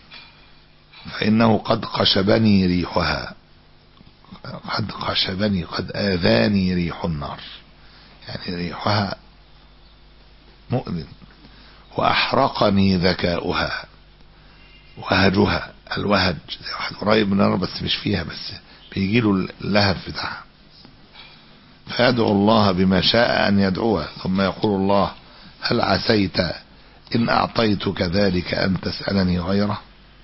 فإنه قد قشبني ريحها، قد قشبني، قد آذاني ريح النار، يعني ريحها مؤذن. وأحرقني ذكاؤها، وهجها، الوهج زي واحد قريب من النار بس مش فيها، بس بيجيله اللهب بتاعها. فيدعو الله بما شاء أن يدعوه، ثم يقول الله: هل عسيت إن أعطيتك ذلك أن تسألني غيره؟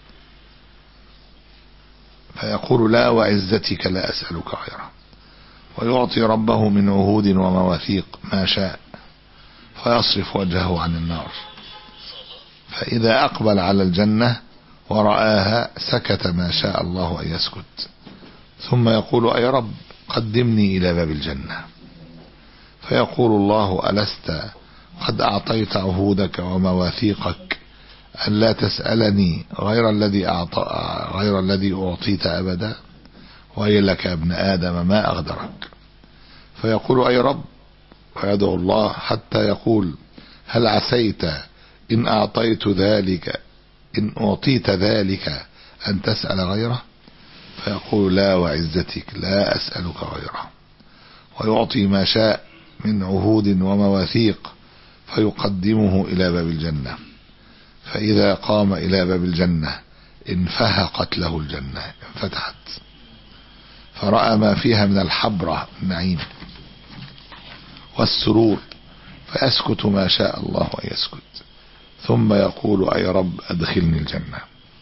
فيقول: لا وعزتك لا أسألك غيره. ويعطي ربه من عهود ومواثيق ما شاء، فيصرف وجهه عن النار. فإذا أقبل على الجنة ورآها سكت ما شاء الله أن يسكت، ثم يقول: أي رب قدمني إلى باب الجنة. فيقول الله: ألست قد أعطيت عهودك ومواثيقك أن لا تسألني غير الذي أعطى غير الذي أعطيت أبدا؟ ويلك يا ابن آدم ما أغدرك. فيقول: أي رب، ويدعو الله حتى يقول: هل عسيت إن أعطيت ذلك إن أعطيت ذلك أن تسأل غيره؟ فيقول: لا وعزتك لا أسألك غيره. ويعطي ما شاء من عهود ومواثيق، فيقدمه إلى باب الجنة. فإذا قام إلى باب الجنة انفهقت له الجنة، انفتحت، فرأى ما فيها من الحبرة، النعيم والسرور، فيسكت ما شاء الله أن يسكت، ثم يقول: أي رب أدخلني الجنة.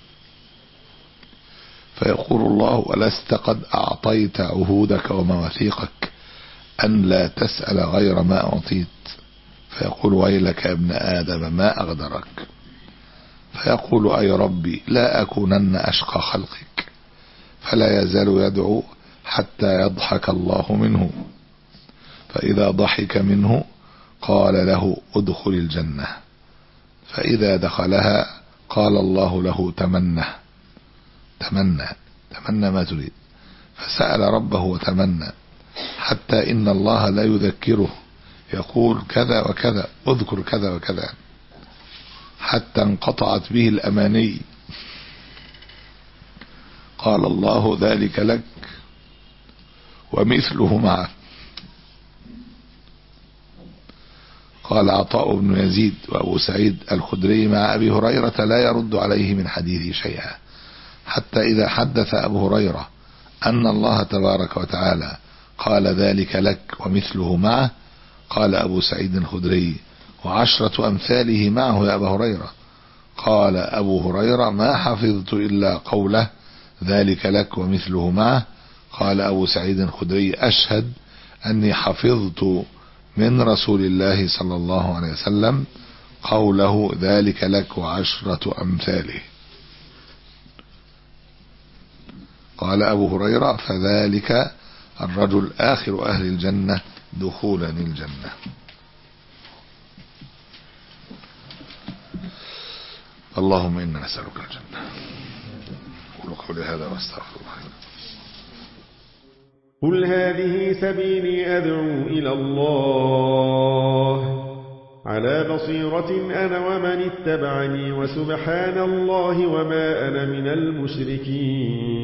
فيقول الله: ولست قد أعطيت عهودك ومواثيقك أن لا تسأل غير ما أعطيت؟ فيقول: ويلك يا ابن آدم ما أغدرك. فيقول: أي ربي لا أكونن أشقى خلقك. فلا يزال يدعو حتى يضحك الله منه، فإذا ضحك منه قال له: ادخل الجنة. فإذا دخلها قال الله له: تمنى تمنى تمنى ما تريد. فسأل ربه وتمنى، حتى إن الله لا يذكره، يقول: كذا وكذا، اذكر كذا وكذا، حتى انقطعت به الأماني. قال الله: ذلك لك ومثله معه. قال عطاء بن يزيد وأبو سعيد الخدري مع أبي هريرة لا يرد عليه من حديثه شيئا، حتى إذا حدث أبو هريرة أن الله تبارك وتعالى قال: ذلك لك ومثله معه، قال أبو سعيد الخدري: وعشرة أمثاله معه يا أبا هريرة. قال أبو هريرة: ما حفظت إلا قوله ذلك لك ومثله معه. قال أبو سعيد الخدري: أشهد أني حفظت من رسول الله صلى الله عليه وسلم قوله ذلك لك وعشرة أمثاله. قال أبو هريرة: فذلك الرجل آخر أهل الجنة دخولا الجنة. اللهم إنا نسألك الجنة. قولوا قولي هذا واستغفر الله. قل هذه سبيلي أدعو إلى الله على بصيرة أنا ومن اتبعني، وسبحان الله وما أنا من المشركين.